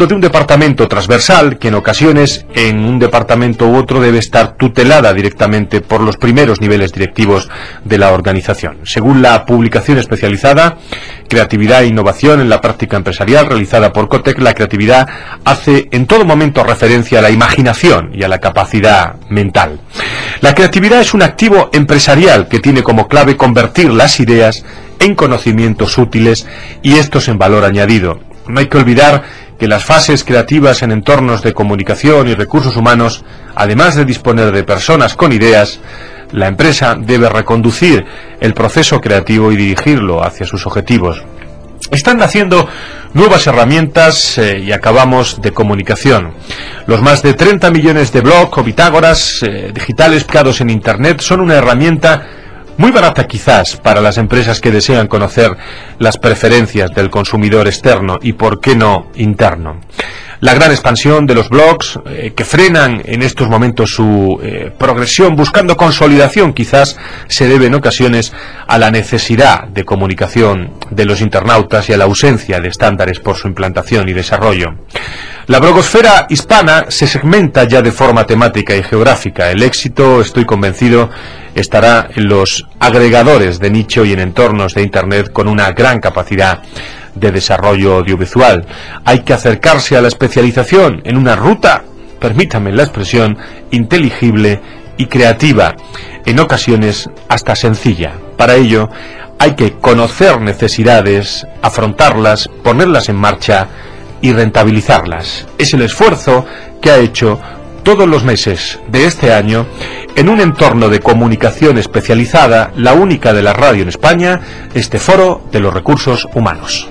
de un departamento transversal que en ocasiones en un departamento u otro debe estar tutelada directamente por los primeros niveles directivos de la organización. Según la publicación especializada Creatividad e Innovación en la Práctica Empresarial realizada por COTEC, la creatividad hace en todo momento referencia a la imaginación y a la capacidad mental. La creatividad es un activo empresarial que tiene como clave convertir las ideas en conocimientos útiles y estos en valor añadido. No hay que olvidar que las fases creativas en entornos de comunicación y recursos humanos, además de disponer de personas con ideas, la empresa debe reconducir el proceso creativo y dirigirlo hacia sus objetivos. Están naciendo nuevas herramientas y acabamos de comunicación. Los más de 30 millones de blogs o bitágoras digitales creados en Internet son una herramienta muy barata quizás para las empresas que desean conocer las preferencias del consumidor externo y por qué no interno. La gran expansión de los blogs que frenan en estos momentos su progresión buscando consolidación quizás se debe en ocasiones a la necesidad de comunicación de los internautas y a la ausencia de estándares por su implantación y desarrollo. La blogosfera hispana se segmenta ya de forma temática y geográfica. El éxito, estoy convencido, estará en los agregadores de nicho y en entornos de Internet con una gran capacidad de desarrollo audiovisual. Hay que acercarse a la especialización en una ruta, permítanme la expresión, inteligible y creativa, en ocasiones hasta sencilla. Para ello hay que conocer necesidades, afrontarlas, ponerlas en marcha y rentabilizarlas. Es el esfuerzo que ha hecho todos los meses de este año en un entorno de comunicación especializada, la única de la radio en España, este Foro de los Recursos Humanos.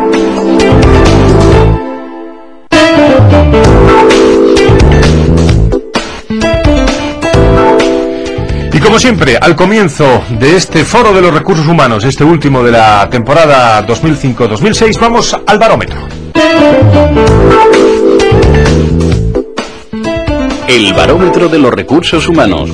Y como siempre, al comienzo de este Foro de los Recursos Humanos, este último de la temporada 2005-2006, vamos al barómetro. El barómetro de los recursos humanos.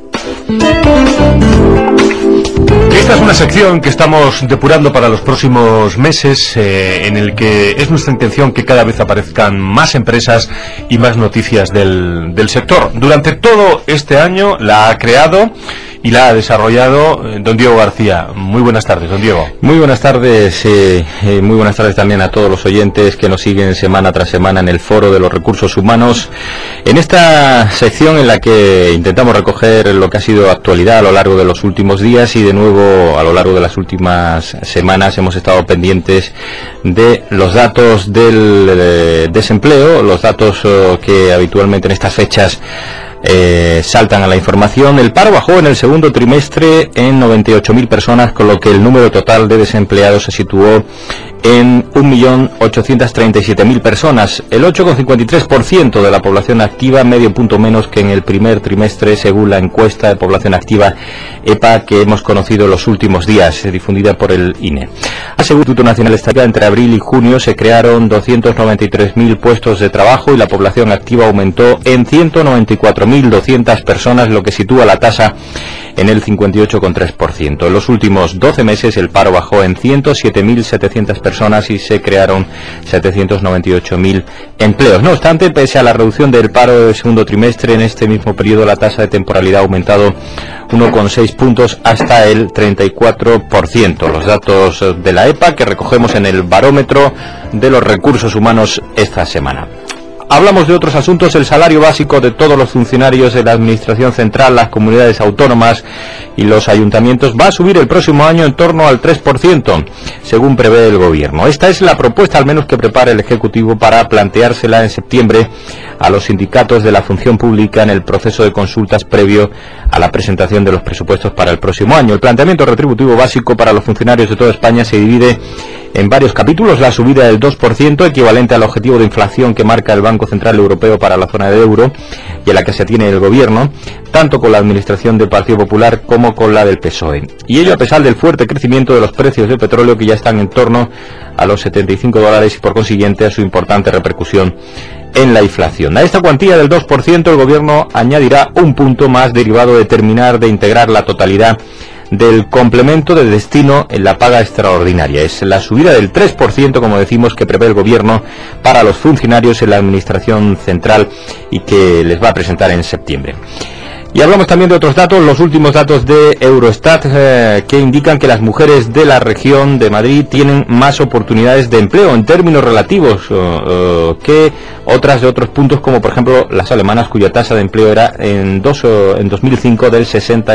Esta es una sección que estamos depurando para los próximos meses, en el que es nuestra intención que cada vez aparezcan más empresas y más noticias del sector. Durante todo este año la ha creado y la ha desarrollado don Diego García. Muy buenas tardes, don Diego. Muy buenas tardes, muy buenas tardes también a todos los oyentes que nos siguen semana tras semana en el Foro de los Recursos Humanos. En esta sección en la que intentamos recoger lo que ha sido actualidad a lo largo de los últimos días y de nuevo a lo largo de las últimas semanas hemos estado pendientes de los datos del desempleo, los datos que habitualmente en estas fechas saltan a la información. El paro bajó en el segundo trimestre en 98.000 personas, con lo que el número total de desempleados se situó en 1.837.000 personas, el 8,53% de la población activa, medio punto menos que en el primer trimestre, según la encuesta de población activa EPA que hemos conocido en los últimos días, difundida por el INE. Según el Instituto Nacional de Estadística, entre abril y junio se crearon 293.000 puestos de trabajo y la población activa aumentó en 194.200 personas, lo que sitúa la tasa en el 58,3%. En los últimos 12 meses el paro bajó en 107.700 personas y se crearon 798.000 empleos. No obstante, pese a la reducción del paro del segundo trimestre, en este mismo periodo la tasa de temporalidad ha aumentado 1,6 puntos hasta el 34%. Los datos de la EPA que recogemos en el barómetro de los recursos humanos esta semana. Hablamos de otros asuntos. El salario básico de todos los funcionarios de la Administración Central, las comunidades autónomas y los ayuntamientos va a subir el próximo año en torno al 3%, según prevé el Gobierno. Esta es la propuesta, al menos, que prepara el Ejecutivo para planteársela en septiembre a los sindicatos de la función pública en el proceso de consultas previo a la presentación de los presupuestos para el próximo año. El planteamiento retributivo básico para los funcionarios de toda España se divide en varios capítulos. La subida del 2%, equivalente al objetivo de inflación que marca el Banco Central Europeo para la zona de euro y a la que se atiene el Gobierno, tanto con la administración del Partido Popular como con la del PSOE. Y ello a pesar del fuerte crecimiento de los precios del petróleo, que ya están en torno a los $75 y por consiguiente a su importante repercusión en la inflación. A esta cuantía del 2% el Gobierno añadirá un punto más derivado de terminar de integrar la totalidad del complemento de destino en la paga extraordinaria. Es la subida del 3%, como decimos, que prevé el Gobierno para los funcionarios en la Administración Central y que les va a presentar en septiembre. Y hablamos también de otros datos, los últimos datos de Eurostat que indican que las mujeres de la región de Madrid tienen más oportunidades de empleo en términos relativos que otras de otros puntos, como por ejemplo las alemanas, cuya tasa de empleo era en 2005 del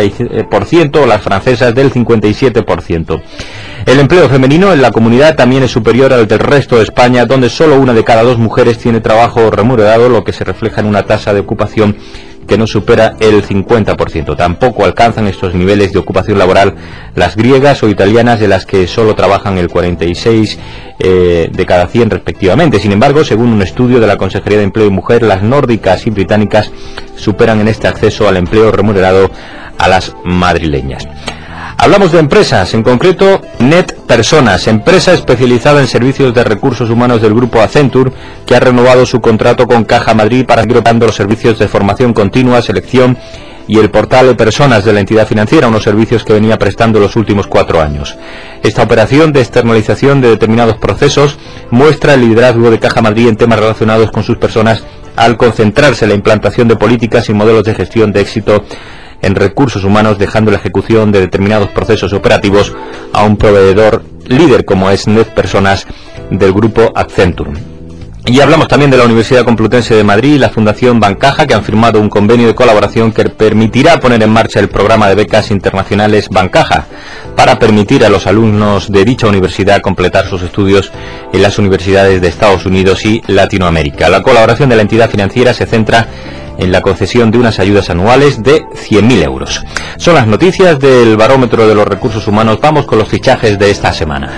60%, o las francesas del 57%. El empleo femenino en la comunidad también es superior al del resto de España, donde solo 1 de cada 2 mujeres tiene trabajo remunerado, lo que se refleja en una tasa de ocupación que no supera el 50%. Tampoco alcanzan estos niveles de ocupación laboral las griegas o italianas, de las que solo trabajan el 46 de cada 100 respectivamente. Sin embargo, según un estudio de la Consejería de Empleo y Mujer, las nórdicas y británicas superan en este acceso al empleo remunerado a las madrileñas. Hablamos de empresas, en concreto Net Personas, empresa especializada en servicios de recursos humanos del grupo Accenture, que ha renovado su contrato con Caja Madrid para seguir operando los servicios de formación continua, selección y el portal de personas de la entidad financiera, unos servicios que venía prestando los últimos 4 años. Esta operación de externalización de determinados procesos muestra el liderazgo de Caja Madrid en temas relacionados con sus personas, al concentrarse en la implantación de políticas y modelos de gestión de éxito en recursos humanos, dejando la ejecución de determinados procesos operativos a un proveedor líder como es Net Personas del grupo Accenture. Y hablamos también de la Universidad Complutense de Madrid y la Fundación Bancaja, que han firmado un convenio de colaboración que permitirá poner en marcha el programa de becas internacionales Bancaja, para permitir a los alumnos de dicha universidad completar sus estudios en las universidades de Estados Unidos y Latinoamérica. La colaboración de la entidad financiera se centra en la concesión de unas ayudas anuales de 100.000 euros. Son las noticias del Barómetro de los Recursos Humanos. Vamos con los fichajes de esta semana.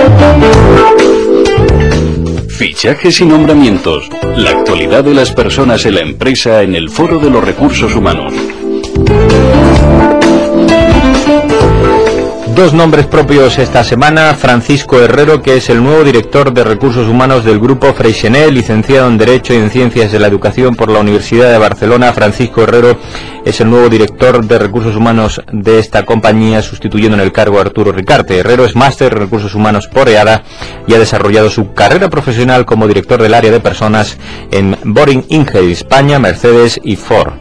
Fichajes y nombramientos. La actualidad de las personas en la empresa en el Foro de los Recursos Humanos. 2 nombres propios esta semana. Francisco Herrero, que es el nuevo director de Recursos Humanos del Grupo Freixenet, licenciado en Derecho y en Ciencias de la Educación por la Universidad de Barcelona. Francisco Herrero es el nuevo director de Recursos Humanos de esta compañía, sustituyendo en el cargo a Arturo Ricarte. Herrero es máster en Recursos Humanos por EADA y ha desarrollado su carrera profesional como director del área de personas en Boring Inge, España, Mercedes y Ford.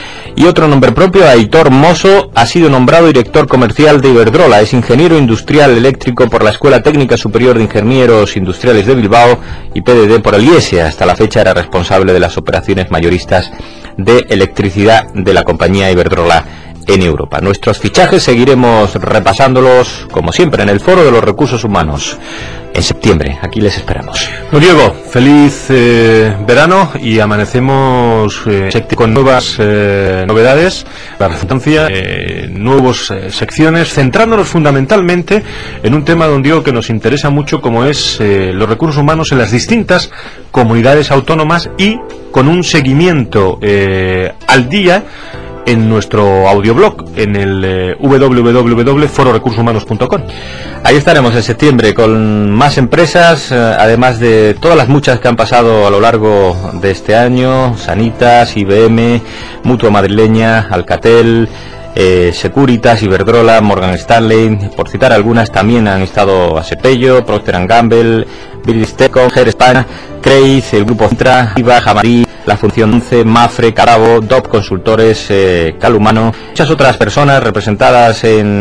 Y otro nombre propio, Aitor Mosso, ha sido nombrado director comercial de Iberdrola. Es ingeniero industrial eléctrico por la Escuela Técnica Superior de Ingenieros Industriales de Bilbao y PDD por el IESE. Hasta la fecha era responsable de las operaciones mayoristas de electricidad de la compañía Iberdrola en Europa. Nuestros fichajes seguiremos repasándolos, como siempre, en el Foro de los Recursos Humanos en septiembre. Aquí les esperamos. Don Diego, feliz verano, y amanecemos con nuevas novedades, la referencia, nuevas secciones, centrándonos fundamentalmente en un tema, don Diego, que nos interesa mucho, como es los recursos humanos en las distintas comunidades autónomas, y con un seguimiento al día en nuestro audioblog, en el www.fororecursoshumanos.com. Ahí estaremos en septiembre con más empresas, además de todas las muchas que han pasado a lo largo de este año: Sanitas, IBM, Mutua Madrileña, Alcatel, Securitas, Iberdrola, Morgan Stanley, por citar algunas. También han estado Asepello, Procter & Gamble, British Telecom, Ger España, Creiz, el Grupo Centra, IVA, Jamarí, la Función 11, Mafre, Carabo, DOP Consultores, Calhumano, muchas otras personas representadas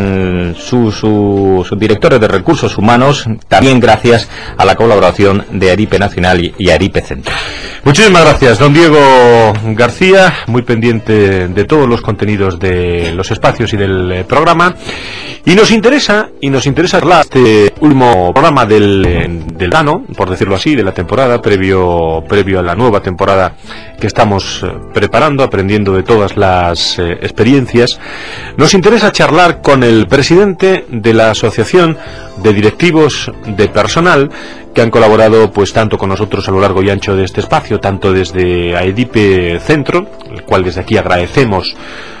en sus directores de recursos humanos, también gracias a la colaboración de ARIPE Nacional y ARIPE Centro. Muchísimas gracias, don Diego García, muy pendiente de todos los contenidos de los espacios y del programa. Y nos interesa hablar este último programa del verano, por decirlo así, de la temporada, previo a la nueva temporada que estamos preparando, aprendiendo de todas las experiencias. Nos interesa charlar con el presidente de la Asociación de Directivos de Personal, que han colaborado pues tanto con nosotros a lo largo y ancho de este espacio, tanto desde AEDIPE Centro, el cual desde aquí agradecemos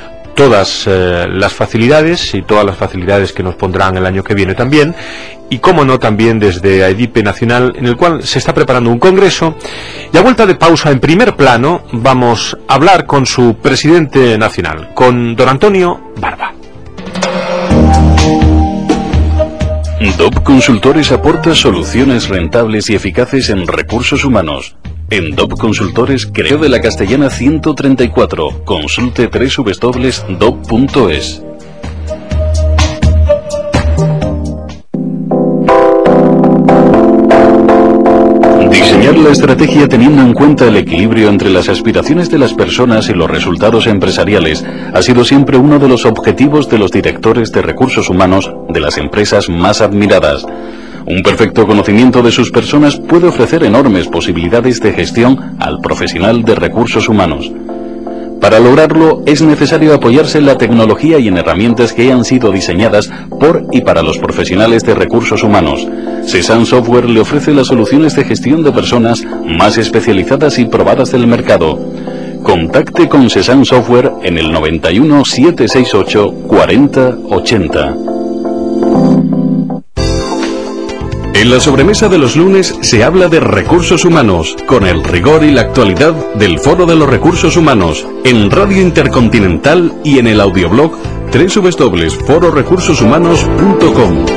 todas las facilidades y todas las facilidades que nos pondrán el año que viene también, y como no también desde AEDIPE Nacional, en el cual se está preparando un congreso. Y a vuelta de pausa, en primer plano, vamos a hablar con su presidente nacional, con don Antonio Barba. DOP Consultores aporta soluciones rentables y eficaces en recursos humanos. En DOP Consultores, Creo de la Castellana 134. Consulte www.dop.es. Diseñar la estrategia teniendo en cuenta el equilibrio entre las aspiraciones de las personas y los resultados empresariales ha sido siempre uno de los objetivos de los directores de recursos humanos de las empresas más admiradas. Un perfecto conocimiento de sus personas puede ofrecer enormes posibilidades de gestión al profesional de recursos humanos. Para lograrlo es necesario apoyarse en la tecnología y en herramientas que hayan sido diseñadas por y para los profesionales de recursos humanos. Cezanne Software le ofrece las soluciones de gestión de personas más especializadas y probadas del mercado. Contacte con Cezanne Software en el 91 768 40 80. En la sobremesa de los lunes se habla de recursos humanos, con el rigor y la actualidad del Foro de los Recursos Humanos, en Radio Intercontinental y en el audioblog www.fororecursoshumanos.com.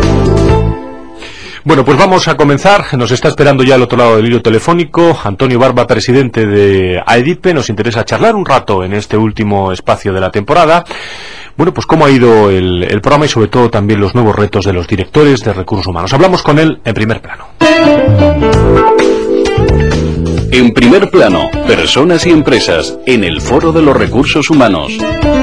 Bueno, pues vamos a comenzar. Nos está esperando ya al otro lado del hilo telefónico Antonio Barba, presidente de AEDIPE. Nos interesa charlar un rato en este último espacio de la temporada. Bueno, pues cómo ha ido el programa y sobre todo también los nuevos retos de los directores de recursos humanos. Hablamos con él en primer plano. En primer plano, personas y empresas en el Foro de los Recursos Humanos.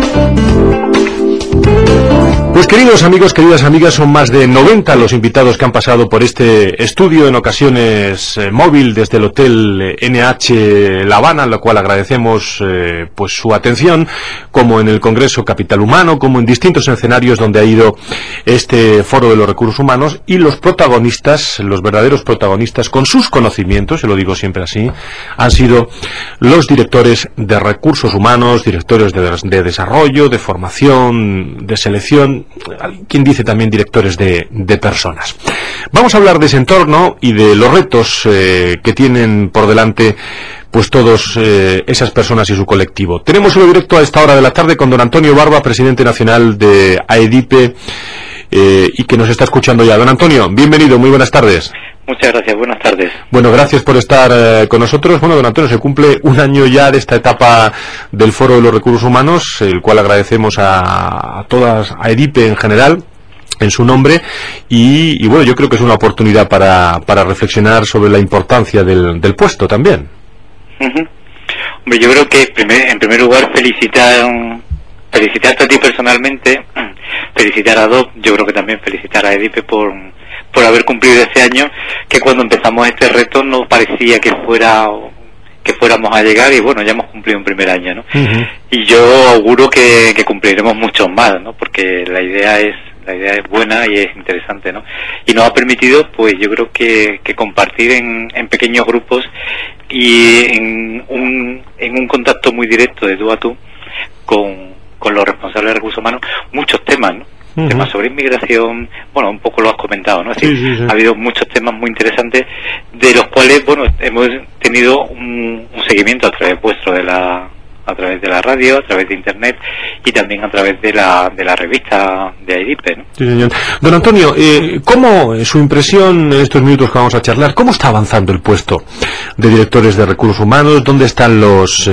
Pues queridos amigos, queridas amigas, son más de 90 los invitados que han pasado por este estudio, en ocasiones móvil desde el Hotel NH La Habana, lo cual agradecemos pues su atención, como en el Congreso Capital Humano, como en distintos escenarios donde ha ido este Foro de los Recursos Humanos, y los protagonistas, los verdaderos protagonistas, con sus conocimientos, se lo digo siempre así, han sido los directores de recursos humanos, directores de desarrollo, de formación, de selección, quien dice también directores de personas. Vamos a hablar de ese entorno y de los retos que tienen por delante pues todos esas personas y su colectivo. Tenemos un directo a esta hora de la tarde con don Antonio Barba, presidente nacional de AEDIPE, y que nos está escuchando ya. Don Antonio, bienvenido, muy buenas tardes. Muchas gracias, buenas tardes. Bueno, gracias por estar con nosotros. Bueno, don Antonio, se cumple un año ya de esta etapa del Foro de los Recursos Humanos, el cual agradecemos a todas, a AEDIPE en general, en su nombre, y bueno, yo creo que es una oportunidad para reflexionar sobre la importancia del puesto también. Hombre, yo creo que en primer lugar felicitarte a ti personalmente, felicitar a DOP, yo creo que también felicitar a AEDIPE por haber cumplido ese año, que cuando empezamos este reto no parecía que fuéramos a llegar, y bueno, ya hemos cumplido un primer año, ¿no? Y yo auguro que cumpliremos muchos más, ¿no? Porque la idea es buena y es interesante, ¿no? Y nos ha permitido, pues yo creo que compartir en pequeños grupos y en un contacto muy directo de tú a tú con los responsables de recursos humanos, muchos temas, ¿no? Temas sobre inmigración, bueno, un poco lo has comentado, ¿no? Es decir, sí. Ha habido muchos temas muy interesantes, de los cuales, bueno, hemos tenido un seguimiento a través vuestro a través de la radio, a través de internet y también a través de la revista de AEDIPE, ¿no? Sí, señor. Don Antonio, ¿cómo su impresión en estos minutos que vamos a charlar, cómo está avanzando el puesto de directores de recursos humanos? ¿Dónde están los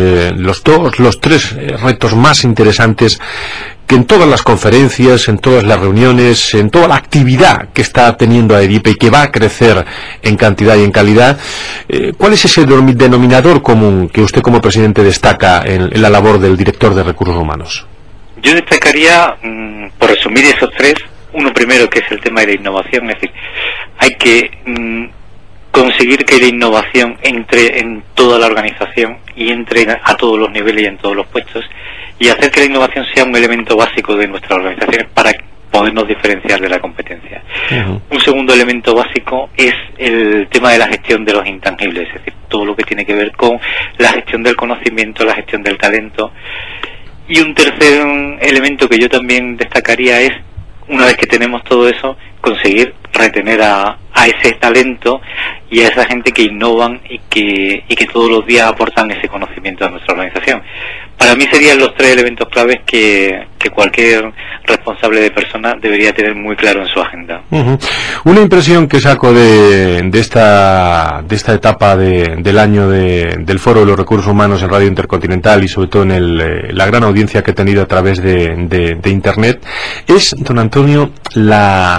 tres retos más interesantes que en todas las conferencias, en todas las reuniones, en toda la actividad que está teniendo AEDIPE y que va a crecer en cantidad y en calidad, cuál es ese denominador común que usted como presidente destaca en la labor del director de recursos humanos? Yo destacaría, por resumir esos tres, uno primero que es el tema de la innovación, es decir, hay que conseguir que la innovación entre en toda la organización y entre a todos los niveles y en todos los puestos, y hacer que la innovación sea un elemento básico de nuestras organizaciones para podernos diferenciar de la competencia. Un segundo elemento básico es el tema de la gestión de los intangibles, es decir, todo lo que tiene que ver con la gestión del conocimiento, la gestión del talento. Y un tercer elemento que yo también destacaría es, una vez que tenemos todo eso, conseguir retener a ese talento y a esa gente que innovan y que todos los días aportan ese conocimiento a nuestra organización. para mí serían los 3 elementos claves que cualquier responsable de persona debería tener muy claro en su agenda. Una impresión que saco de esta etapa del año del Foro de los Recursos Humanos en Radio Intercontinental y sobre todo en la gran audiencia que he tenido a través de Internet es, don Antonio, el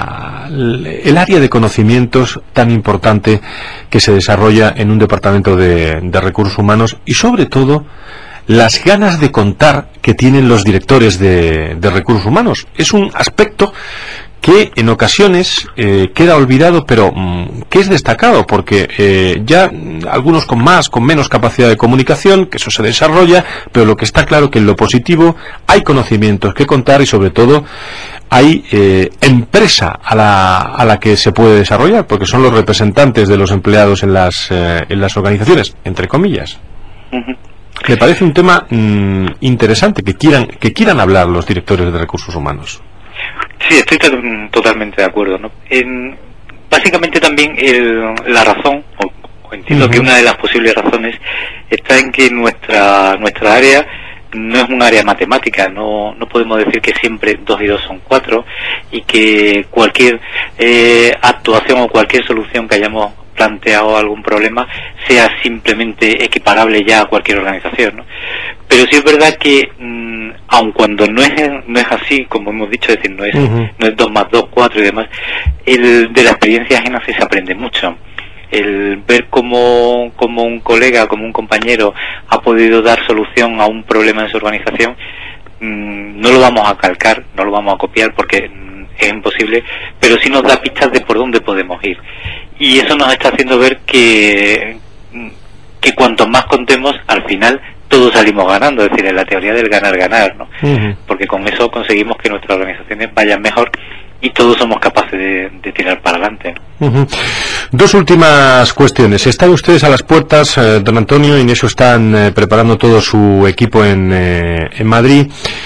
área de conocimientos tan importante que se desarrolla en un departamento de recursos humanos y sobre todo las ganas de contar que tienen los directores de recursos humanos. Es un aspecto que en ocasiones queda olvidado, pero que es destacado, porque ya algunos con más, con menos capacidad de comunicación, que eso se desarrolla, pero lo que está claro que en lo positivo hay conocimientos que contar y sobre todo hay empresa a la que se puede desarrollar, porque son los representantes de los empleados en las organizaciones, entre comillas. Me parece un tema interesante que quieran hablar los directores de recursos humanos. Sí, estoy totalmente de acuerdo, ¿no? Básicamente también la razón, o entiendo que una de las posibles razones está en que nuestra área no es un área matemática, no podemos decir que siempre 2 y 2 son 4 y que cualquier actuación o cualquier solución que hayamos planteado algún problema sea simplemente equiparable ya a cualquier organización, ¿no? Pero sí es verdad que aun cuando no es así, como hemos dicho, es decir, no es 2 más 2, 4 y demás, de la experiencia ajena sí se aprende mucho. El ver cómo un colega, como un compañero ha podido dar solución a un problema en su organización, no lo vamos a calcar, no lo vamos a copiar porque es imposible, pero sí nos da pistas de por dónde podemos ir. Y eso nos está haciendo ver que cuanto más contemos, al final todos salimos ganando, es decir, en la teoría del ganar-ganar, ¿no? Porque con eso conseguimos que nuestras organizaciones vayan mejor y todos somos capaces de tirar para adelante, ¿no? 2 últimas cuestiones. Están ustedes a las puertas, don Antonio, y en eso están preparando todo su equipo en Madrid.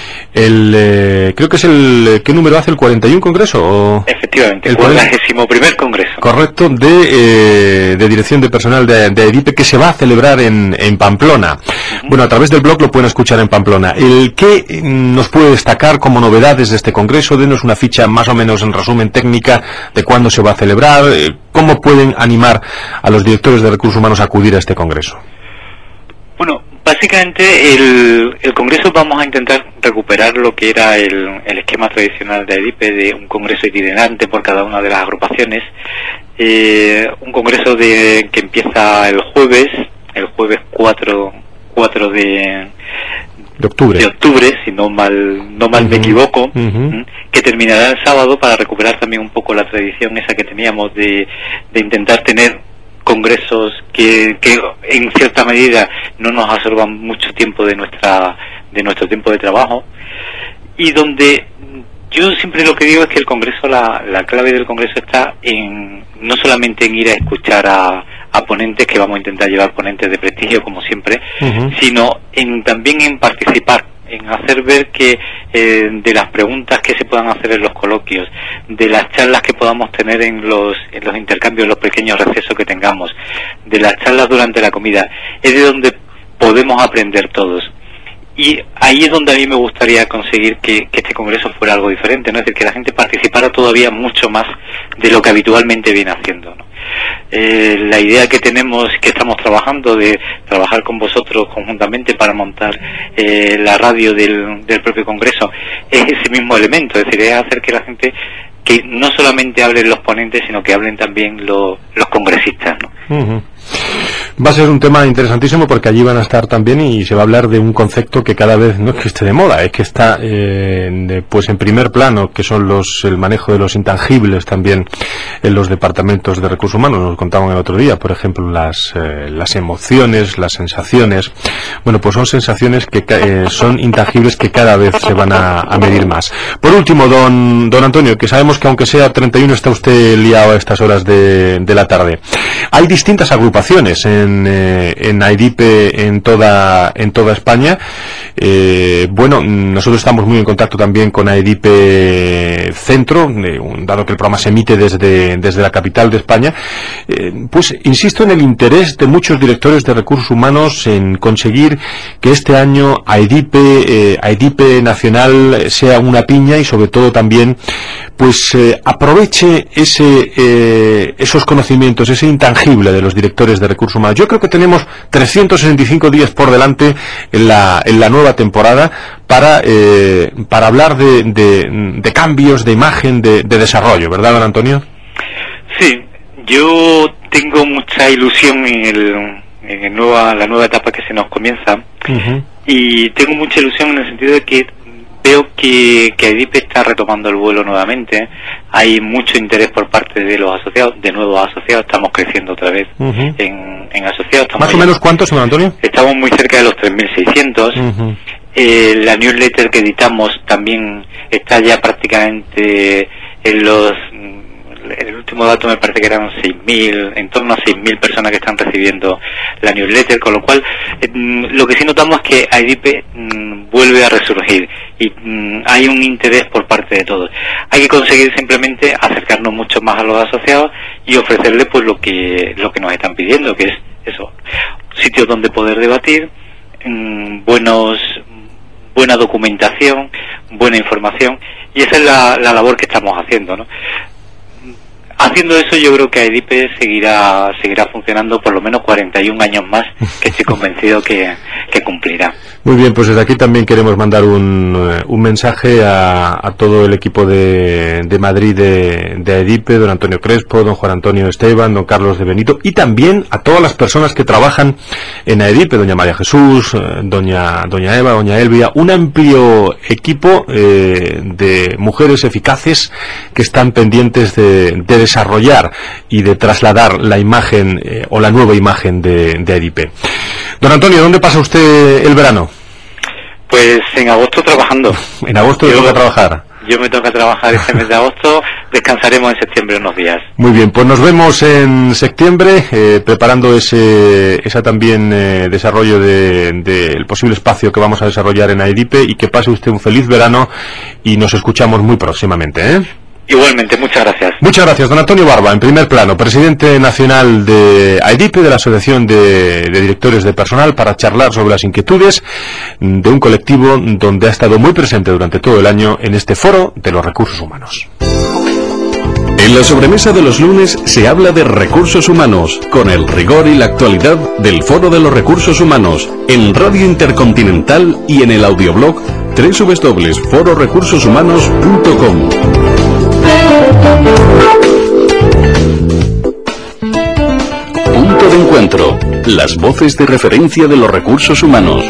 Creo que es ¿qué número hace? ¿El 41 Congreso? ¿O? Efectivamente, el 41º Congreso. Correcto, de Dirección de Personal de EDIPE, que se va a celebrar en Pamplona. Bueno, a través del blog lo pueden escuchar en Pamplona. ¿Qué nos puede destacar como novedades de este Congreso? Denos una ficha más o menos en resumen técnica de cuándo se va a celebrar, cómo pueden animar a los directores de recursos humanos a acudir a este Congreso. Bueno, básicamente el Congreso vamos a intentar recuperar lo que era el esquema tradicional de EDIPE, de un Congreso itinerante por cada una de las agrupaciones. Un Congreso que empieza el jueves 4 de octubre, si no mal me equivoco, que terminará el sábado, para recuperar también un poco la tradición esa que teníamos de intentar tener congresos que en cierta medida no nos absorban mucho tiempo de nuestro tiempo de trabajo, y donde yo siempre lo que digo es que el Congreso, la clave del Congreso está no solamente en ir a escuchar a ponentes, que vamos a intentar llevar ponentes de prestigio como siempre, sino también en participar, en hacer ver que de las preguntas que se puedan hacer en los coloquios, de las charlas que podamos tener en los intercambios, los pequeños recesos que tengamos, de las charlas durante la comida, es de donde podemos aprender todos. Y ahí es donde a mí me gustaría conseguir que este congreso fuera algo diferente, ¿no? Es decir, que la gente participara todavía mucho más de lo que habitualmente viene haciendo, ¿no? La idea que tenemos, que estamos trabajando, de trabajar con vosotros conjuntamente para montar la radio del propio congreso, es ese mismo elemento, es decir, es hacer que la gente, que no solamente hablen los ponentes, sino que hablen también los congresistas, ¿no? Va a ser un tema interesantísimo, porque allí van a estar también, y se va a hablar de un concepto que cada vez no es que esté de moda, es que está pues en primer plano, que son el manejo de los intangibles también en los departamentos de recursos humanos. Nos contaban el otro día, por ejemplo, las emociones, las sensaciones. Bueno, pues son sensaciones que son intangibles, que cada vez se van a medir más. Por último, don Antonio, que sabemos que aunque sea 31 está usted liado a estas horas de la tarde. Hay distintas agrupaciones en AEDIPE en toda España. Bueno, nosotros estamos muy en contacto también con AEDIPE Centro, dado que el programa se emite desde la capital de España. Pues insisto en el interés de muchos directores de recursos humanos en conseguir que este año AEDIPE Nacional sea una piña y sobre todo también pues aproveche esos conocimientos, ese intangible de los directores de recursos humanos. Yo creo que tenemos 365 días por delante en la nueva temporada para hablar de cambios, de imagen, de desarrollo, ¿verdad, don Antonio? Sí, yo tengo mucha ilusión en la nueva etapa que se nos comienza. Uh-huh. Y tengo mucha ilusión en el sentido de que veo que AEDIPE está retomando el vuelo nuevamente. Hay mucho interés por parte de los asociados, de nuevos asociados. Estamos creciendo otra vez. Uh-huh. en asociados. ¿Más o menos cuántos, señor Antonio? Estamos muy cerca de los 3.600. Uh-huh. La newsletter que editamos también está ya prácticamente en los... El último dato me parece que eran 6.000, en torno a 6.000 personas que están recibiendo la newsletter, con lo cual lo que sí notamos es que AEDIPE vuelve a resurgir y hay un interés por parte de todos. Hay que conseguir simplemente acercarnos mucho más a los asociados y ofrecerles pues lo que nos están pidiendo, que es eso, sitios donde poder debatir, buena documentación, buena información, y esa es la labor que estamos haciendo, ¿no? Haciendo eso, yo creo que AEDIPE seguirá funcionando por lo menos 41 años más, que estoy convencido que cumplirá. Muy bien, pues desde aquí también queremos mandar un mensaje a todo el equipo de Madrid de AEDIPE, don Antonio Crespo, don Juan Antonio Esteban, don Carlos de Benito, y también a todas las personas que trabajan en AEDIPE, doña María Jesús, doña Eva, doña Elvia, un amplio equipo de mujeres eficaces que están pendientes de desarrollar y de trasladar la imagen o la nueva imagen de AEDIPE. Don Antonio, ¿dónde pasa usted el verano? Pues en agosto trabajando. ¿En agosto le toca trabajar? Yo me toca trabajar este mes de agosto, descansaremos en septiembre unos días. Muy bien, pues nos vemos en septiembre preparando esa también desarrollo del posible espacio que vamos a desarrollar en AEDIPE, y que pase usted un feliz verano y nos escuchamos muy próximamente, ¿eh? Igualmente, muchas gracias. Muchas gracias, don Antonio Barba, en primer plano, presidente nacional de AEDIPE, de la Asociación de Directores de Personal, para charlar sobre las inquietudes de un colectivo donde ha estado muy presente durante todo el año en este foro de los recursos humanos. En la sobremesa de los lunes se habla de recursos humanos, con el rigor y la actualidad del Foro de los Recursos Humanos, en Radio Intercontinental y en el audioblog www.fororecursoshumanos.com. Punto de encuentro. Las voces de referencia de los recursos humanos.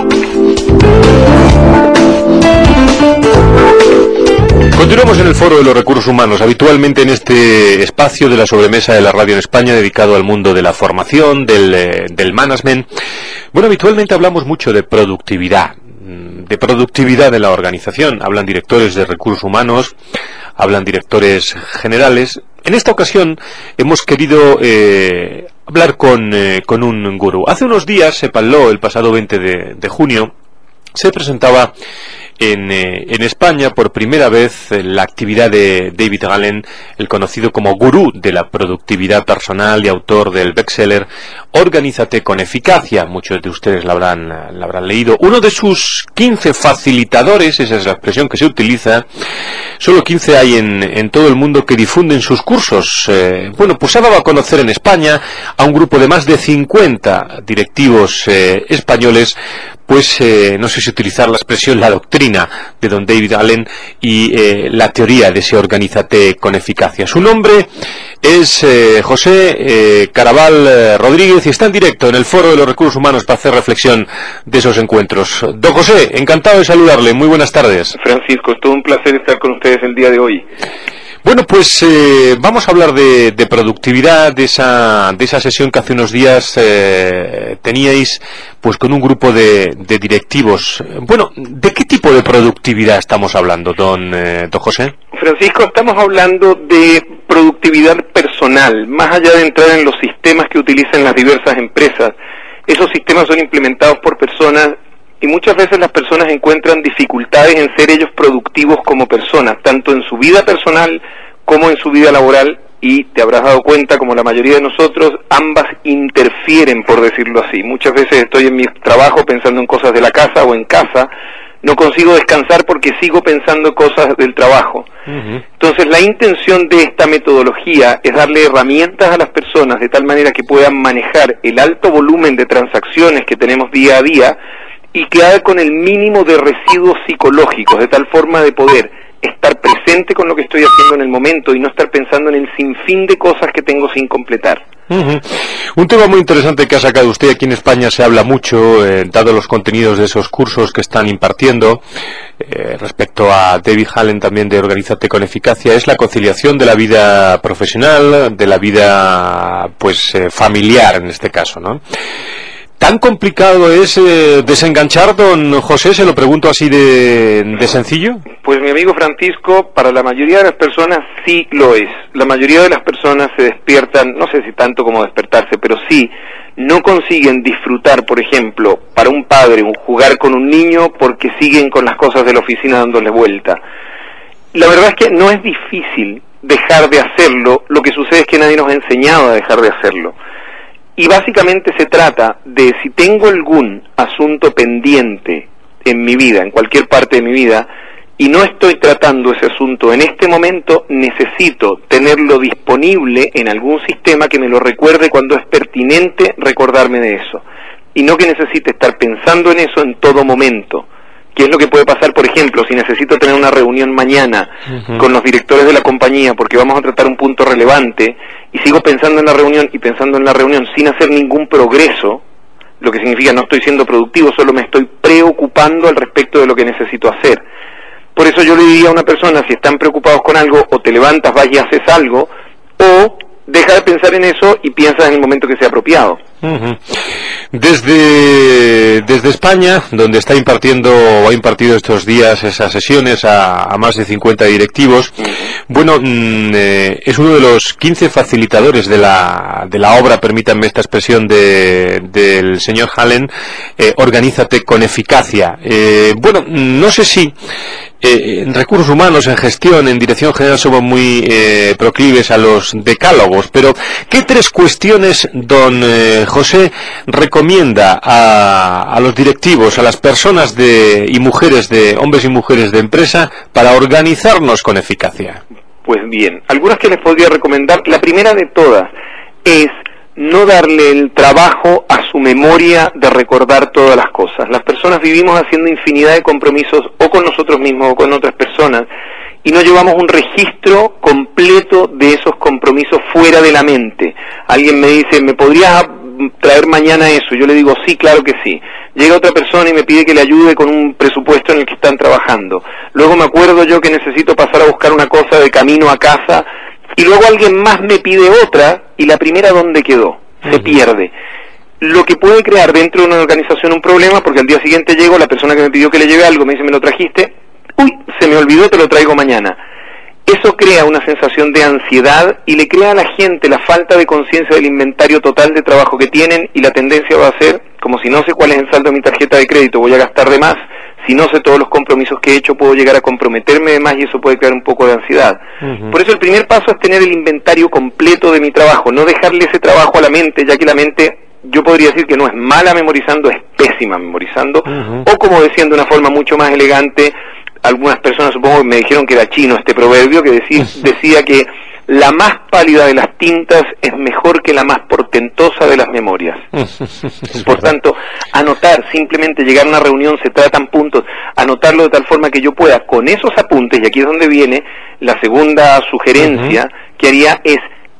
Continuamos en el Foro de los Recursos Humanos, habitualmente en este espacio de la sobremesa de la radio en España, dedicado al mundo de la formación, del management. Bueno, habitualmente hablamos mucho de productividad de la organización. Hablan directores de recursos humanos, hablan directores generales. En esta ocasión hemos querido hablar con un gurú. Hace unos días, sépanlo, el pasado 20 de junio, se presentaba en España por primera vez la actividad de David Allen, el conocido como gurú de la productividad personal y autor del bestseller Organízate con eficacia. Muchos de ustedes la habrán leído. Uno de sus 15 facilitadores, esa es la expresión que se utiliza, solo 15 hay en todo el mundo que difunden sus cursos. Bueno, pues ha dado a conocer en España a un grupo de más de 50 directivos españoles, pues no sé si utilizar la expresión, la doctrina de don David Allen y la teoría de ese Organízate con eficacia. Su nombre es José Caraval Rodríguez y está en directo en el Foro de los Recursos Humanos para hacer reflexión de esos encuentros. Don José, encantado de saludarle, muy buenas tardes. Francisco, es todo un placer estar con ustedes el día de hoy. Bueno, pues vamos a hablar de productividad, de esa sesión que hace unos días teníais pues con un grupo de directivos. Bueno, ¿de qué tipo de productividad estamos hablando, don José? Francisco, estamos hablando de productividad personal, más allá de entrar en los sistemas sistemas que utilizan las diversas empresas, esos sistemas son implementados por personas y muchas veces las personas encuentran dificultades en ser ellos productivos como personas, tanto en su vida personal como en su vida laboral, y te habrás dado cuenta, como la mayoría de nosotros, ambas interfieren, por decirlo así. Muchas veces estoy en mi trabajo pensando en cosas de la casa, o en casa no consigo descansar porque sigo pensando en cosas del trabajo. Entonces la intención de esta metodología es darle herramientas a las personas de tal manera que puedan manejar el alto volumen de transacciones que tenemos día a día y quedar con el mínimo de residuos psicológicos, de tal forma de poder estar presente con lo que estoy haciendo en el momento y no estar pensando en el sinfín de cosas que tengo sin completar. Un tema muy interesante que ha sacado usted. Aquí en España se habla mucho, dado los contenidos de esos cursos que están impartiendo, respecto a David Allen también, de Organízate con Eficacia, es la conciliación de la vida profesional, de la vida familiar en este caso, ¿no? ¿Tan complicado es desenganchar, don José? Se lo pregunto así de sencillo. Pues mi amigo Francisco, para la mayoría de las personas sí lo es. La mayoría de las personas se despiertan, no sé si tanto como despertarse, pero sí, no consiguen disfrutar, por ejemplo, para un padre, jugar con un niño porque siguen con las cosas de la oficina dándole vuelta. La verdad es que no es difícil dejar de hacerlo, lo que sucede es que nadie nos ha enseñado a dejar de hacerlo. Y básicamente se trata de, si tengo algún asunto pendiente en mi vida, en cualquier parte de mi vida, y no estoy tratando ese asunto en este momento, necesito tenerlo disponible en algún sistema que me lo recuerde cuando es pertinente recordarme de eso. Y no que necesite estar pensando en eso en todo momento. ¿Qué es lo que puede pasar, por ejemplo, si necesito tener una reunión mañana con los directores de la compañía porque vamos a tratar un punto relevante y sigo pensando en la reunión y pensando en la reunión sin hacer ningún progreso, lo que significa no estoy siendo productivo, solo me estoy preocupando al respecto de lo que necesito hacer? Por eso yo le diría a una persona, si están preocupados con algo, o te levantas, vas y haces algo, o deja de pensar en eso y piensas en el momento que sea apropiado. Desde España, donde está impartiendo o ha impartido estos días esas sesiones a más de 50 directivos, bueno, es uno de los 15 facilitadores de la obra, permítanme esta expresión, del señor Allen, Organízate con Eficacia. Bueno, no sé si en recursos humanos, en gestión, en dirección general somos muy proclives a los decálogos, pero ¿qué 3 cuestiones, don José, recomienda a los directivos, a las personas y mujeres, hombres y mujeres de empresa, para organizarnos con eficacia? Pues bien, algunas que les podría recomendar. La primera de todas es no darle el trabajo a su memoria de recordar todas las cosas. Las personas vivimos haciendo infinidad de compromisos, o con nosotros mismos o con otras personas, y no llevamos un registro completo de esos compromisos fuera de la mente. Alguien me dice, ¿me podrías traer mañana eso? Yo le digo, sí, claro que sí. Llega otra persona y me pide que le ayude con un presupuesto en el que están trabajando. Luego me acuerdo yo que necesito pasar a buscar una cosa de camino a casa, y luego alguien más me pide otra, y la primera, ¿dónde quedó? Se pierde. Lo que puede crear dentro de una organización un problema, porque al día siguiente llego, la persona que me pidió que le lleve algo me dice, ¿me lo trajiste? Uy, se me olvidó, te lo traigo mañana. Eso crea una sensación de ansiedad y le crea a la gente la falta de conciencia del inventario total de trabajo que tienen, y la tendencia va a ser, como si no sé cuál es el saldo de mi tarjeta de crédito, voy a gastar de más. Si no sé todos los compromisos que he hecho, puedo llegar a comprometerme de más, y eso puede crear un poco de ansiedad. Por eso el primer paso es tener el inventario completo de mi trabajo, no dejarle ese trabajo a la mente, ya que la mente, yo podría decir que no es mala memorizando, es pésima memorizando, o como decían de una forma mucho más elegante, algunas personas, supongo que me dijeron que era chino este proverbio, que decía que la más pálida de las tintas es mejor que la más portentosa de las memorias. Por tanto, anotar, simplemente llegar a una reunión, se tratan puntos, anotarlo de tal forma que yo pueda, con esos apuntes, y aquí es donde viene la segunda sugerencia que haría, es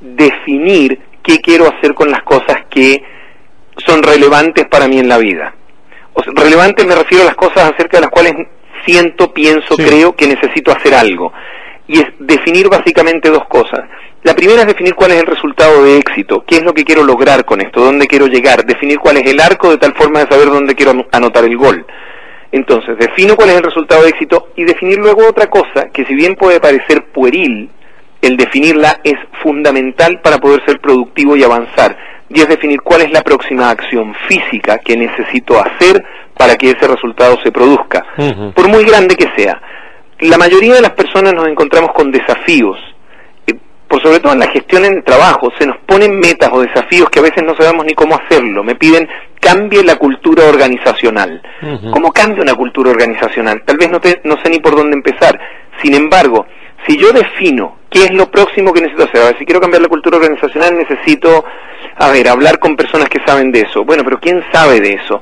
definir qué quiero hacer con las cosas que son relevantes para mí en la vida. O sea, relevantes me refiero a las cosas acerca de las cuales siento, pienso, creo que necesito hacer algo. Y es definir básicamente 2 cosas. La primera es definir cuál es el resultado de éxito, qué es lo que quiero lograr con esto, dónde quiero llegar, definir cuál es el arco de tal forma de saber dónde quiero anotar el gol. Entonces, defino cuál es el resultado de éxito, y definir luego otra cosa, que si bien puede parecer pueril, el definirla es fundamental para poder ser productivo y avanzar. y es definir cuál es la próxima acción física que necesito hacer para que ese resultado se produzca, por muy grande que sea. La mayoría de las personas nos encontramos con desafíos, por sobre todo en la gestión en el trabajo, se nos ponen metas o desafíos que a veces no sabemos ni cómo hacerlo. Me piden, cambie la cultura organizacional. ¿Cómo cambio una cultura organizacional? Tal vez no sé ni por dónde empezar. Sin embargo, si yo defino qué es lo próximo que necesito hacer, a ver, si quiero cambiar la cultura organizacional necesito, hablar con personas que saben de eso. Bueno, pero ¿quién sabe de eso?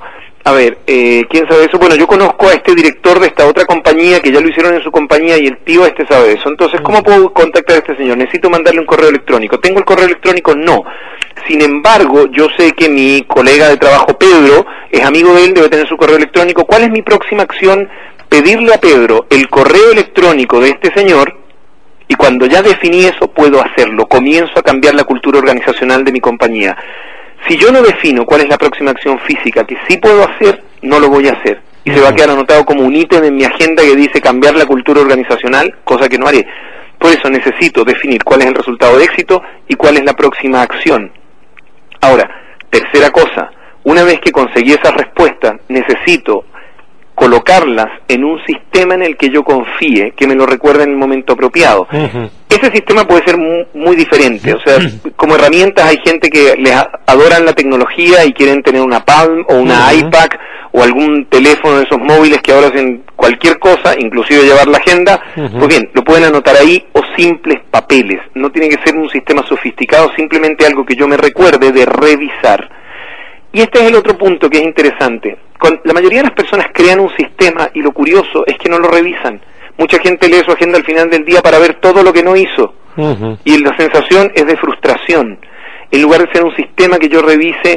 ¿Quién sabe de eso? Bueno, yo conozco a este director de esta otra compañía que ya lo hicieron en su compañía y el tío sabe de eso. Entonces, ¿cómo puedo contactar a este señor? Necesito mandarle un correo electrónico. ¿Tengo el correo electrónico? No. Sin embargo, yo sé que mi colega de trabajo, Pedro, es amigo de él, debe tener su correo electrónico. ¿Cuál es mi próxima acción? Pedirle a Pedro el correo electrónico de este señor, y cuando ya definí eso, puedo hacerlo. Comienzo a cambiar la cultura organizacional de mi compañía. Si yo no defino cuál es la próxima acción física que sí puedo hacer, no lo voy a hacer. Y se va a quedar anotado como un ítem en mi agenda que dice cambiar la cultura organizacional, cosa que no haré. Por eso necesito definir cuál es el resultado de éxito y cuál es la próxima acción. Ahora, tercera cosa, una vez que conseguí esas respuestas, necesito colocarlas en un sistema en el que yo confíe, que me lo recuerde en el momento apropiado. Ese sistema puede ser muy diferente, o sea, como herramientas hay gente que les adoran la tecnología y quieren tener una Palm o una iPad o algún teléfono de esos móviles que ahora hacen cualquier cosa, inclusive llevar la agenda. Pues bien, lo pueden anotar ahí, o simples papeles. No tiene que ser un sistema sofisticado, simplemente algo que yo me recuerde de revisar. Y este es el otro punto que es interesante. La mayoría de las personas crean un sistema y lo curioso es que no lo revisan. Mucha gente lee su agenda al final del día para ver todo lo que no hizo. Y la sensación es de frustración. En lugar de ser un sistema que yo revise,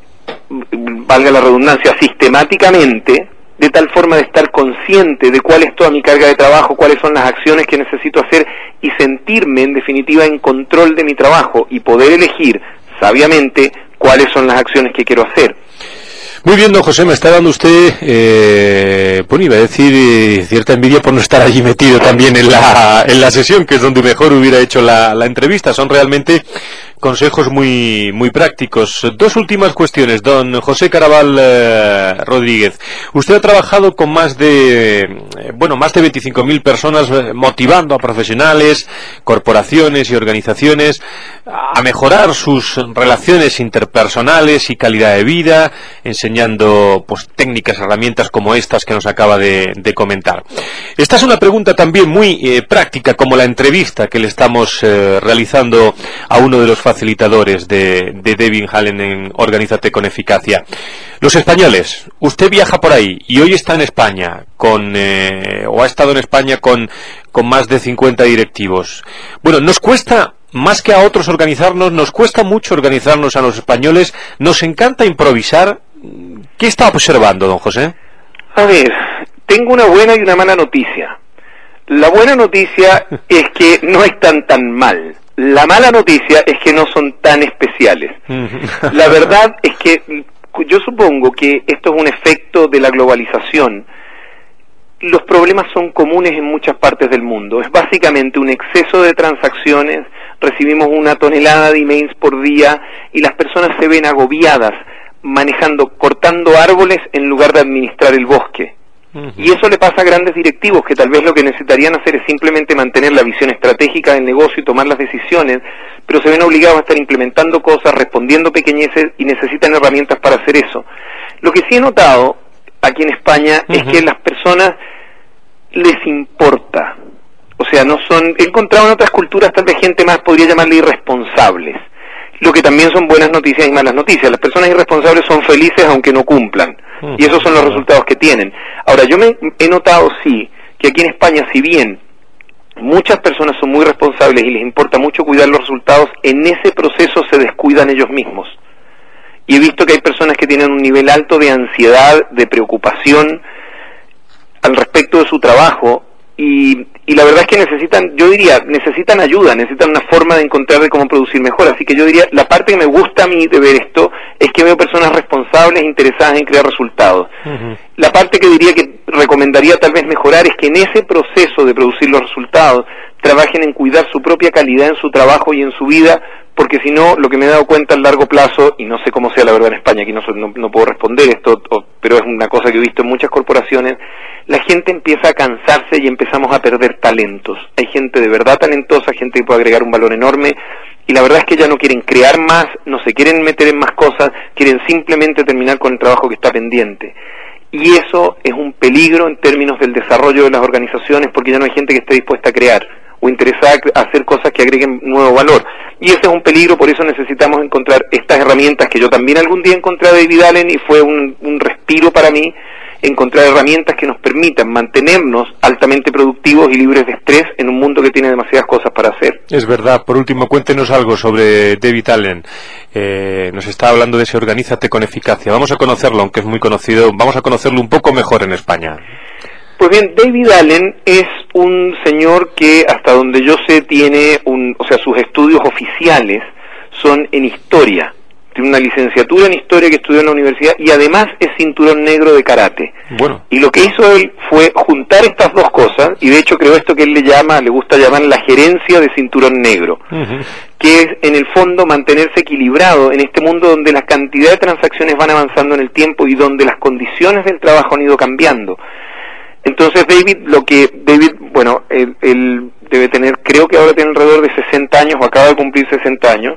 valga la redundancia, sistemáticamente, de tal forma de estar consciente de cuál es toda mi carga de trabajo, cuáles son las acciones que necesito hacer y sentirme, en definitiva, en control de mi trabajo y poder elegir sabiamente cuáles son las acciones que quiero hacer. Muy bien, don José, me está dando usted, bueno, iba a decir cierta envidia por no estar allí metido también en la sesión, que es donde mejor hubiera hecho la entrevista. Son realmente consejos muy prácticos. Dos últimas cuestiones, don José Caraval Rodríguez. Usted ha trabajado con más de 25.000 personas, motivando a profesionales, corporaciones y organizaciones a mejorar sus relaciones interpersonales y calidad de vida, enseñando técnicas, herramientas como estas que nos acaba de comentar. Esta es una pregunta también muy práctica, como la entrevista que le estamos realizando a uno de los facilitadores de David Allen en Organízate con Eficacia. Los españoles, usted viaja por ahí y hoy está en España o ha estado en España con más de 50 directivos. Bueno, nos cuesta más que a otros organizarnos, nos cuesta mucho organizarnos a los españoles, nos encanta improvisar. ¿Qué está observando, don José? A ver, tengo una buena y una mala noticia. La buena noticia es que no están tan mal. La mala noticia es que no son tan especiales. La verdad es que yo supongo que esto es un efecto de la globalización. Los problemas son comunes en muchas partes del mundo. Es básicamente un exceso de transacciones, recibimos 1 tonelada de emails por día y las personas se ven agobiadas cortando árboles en lugar de administrar el bosque. Y eso le pasa a grandes directivos que tal vez lo que necesitarían hacer es simplemente mantener la visión estratégica del negocio y tomar las decisiones, pero se ven obligados a estar implementando cosas, respondiendo pequeñeces y necesitan herramientas para hacer eso. Lo que sí he notado aquí en España es que a las personas les importa. O sea, he encontrado en otras culturas tal vez gente más, podría llamarle irresponsables. Lo que también son buenas noticias y malas noticias. Las personas irresponsables son felices aunque no cumplan. Y esos son los resultados que tienen. Ahora, yo he notado, sí, que aquí en España, si bien muchas personas son muy responsables y les importa mucho cuidar los resultados, en ese proceso se descuidan ellos mismos. Y he visto que hay personas que tienen un nivel alto de ansiedad, de preocupación al respecto de su trabajo, y y la verdad es que necesitan ayuda, necesitan una forma de encontrar de cómo producir mejor. Así que yo diría, la parte que me gusta a mí de ver esto es que veo personas responsables, interesadas en crear resultados. La parte que diría que recomendaría tal vez mejorar es que en ese proceso de producir los resultados trabajen en cuidar su propia calidad en su trabajo y en su vida, porque si no, lo que me he dado cuenta a largo plazo, y no sé cómo sea la verdad en España, aquí no puedo responder esto, pero es una cosa que he visto en muchas corporaciones, la gente empieza a cansarse y empezamos a perder talentos. Hay gente de verdad talentosa, gente que puede agregar un valor enorme, y la verdad es que ya no quieren crear más, no se quieren meter en más cosas, quieren simplemente terminar con el trabajo que está pendiente. Y eso es un peligro en términos del desarrollo de las organizaciones, porque ya no hay gente que esté dispuesta a crear o interesada a hacer cosas que agreguen nuevo valor. Y ese es un peligro, por eso necesitamos encontrar estas herramientas que yo también algún día encontré a David Allen y fue un respiro para mí, encontrar herramientas que nos permitan mantenernos altamente productivos y libres de estrés en un mundo que tiene demasiadas cosas para hacer. Es verdad. Por último, cuéntenos algo sobre David Allen. Nos está hablando de ese Organízate con Eficacia. Vamos a conocerlo, aunque es muy conocido, vamos a conocerlo un poco mejor en España. Pues bien, David Allen es un señor que, hasta donde yo sé, tiene sus estudios oficiales son en historia. Tiene una licenciatura en historia que estudió en la universidad y además es cinturón negro de karate. Bueno. Y lo que hizo él fue juntar estas dos cosas, y de hecho creó esto que él le gusta llamar la gerencia de cinturón negro, que es en el fondo mantenerse equilibrado en este mundo donde la cantidad de transacciones van avanzando en el tiempo y donde las condiciones del trabajo han ido cambiando. Entonces David, él debe tener, creo que ahora tiene alrededor de 60 años o acaba de cumplir 60 años,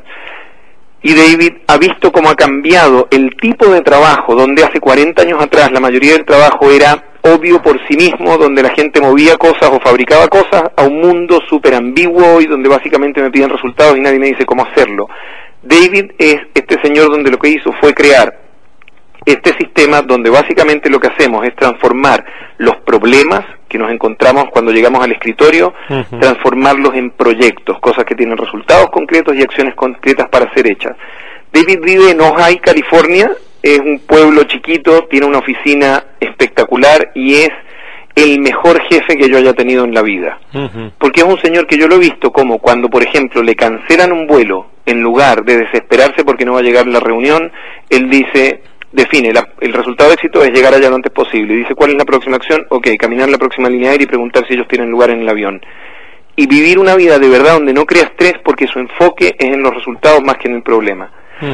y David ha visto cómo ha cambiado el tipo de trabajo, donde hace 40 años atrás la mayoría del trabajo era obvio por sí mismo, donde la gente movía cosas o fabricaba cosas, a un mundo súper ambiguo y donde básicamente me piden resultados y nadie me dice cómo hacerlo. David es este señor donde lo que hizo fue crear este sistema donde básicamente lo que hacemos es transformar los problemas que nos encontramos cuando llegamos al escritorio, transformarlos en proyectos, cosas que tienen resultados concretos y acciones concretas para ser hechas. David vive en Ojai, California, es un pueblo chiquito, tiene una oficina espectacular y es el mejor jefe que yo haya tenido en la vida. Porque es un señor que yo lo he visto como cuando, por ejemplo, le cancelan un vuelo, en lugar de desesperarse porque no va a llegar la reunión, él dice... define, el resultado de éxito es llegar allá lo antes posible, y dice cuál es la próxima acción, caminar la próxima línea aérea y preguntar si ellos tienen lugar en el avión, y vivir una vida de verdad donde no crea estrés porque su enfoque es en los resultados más que en el problema.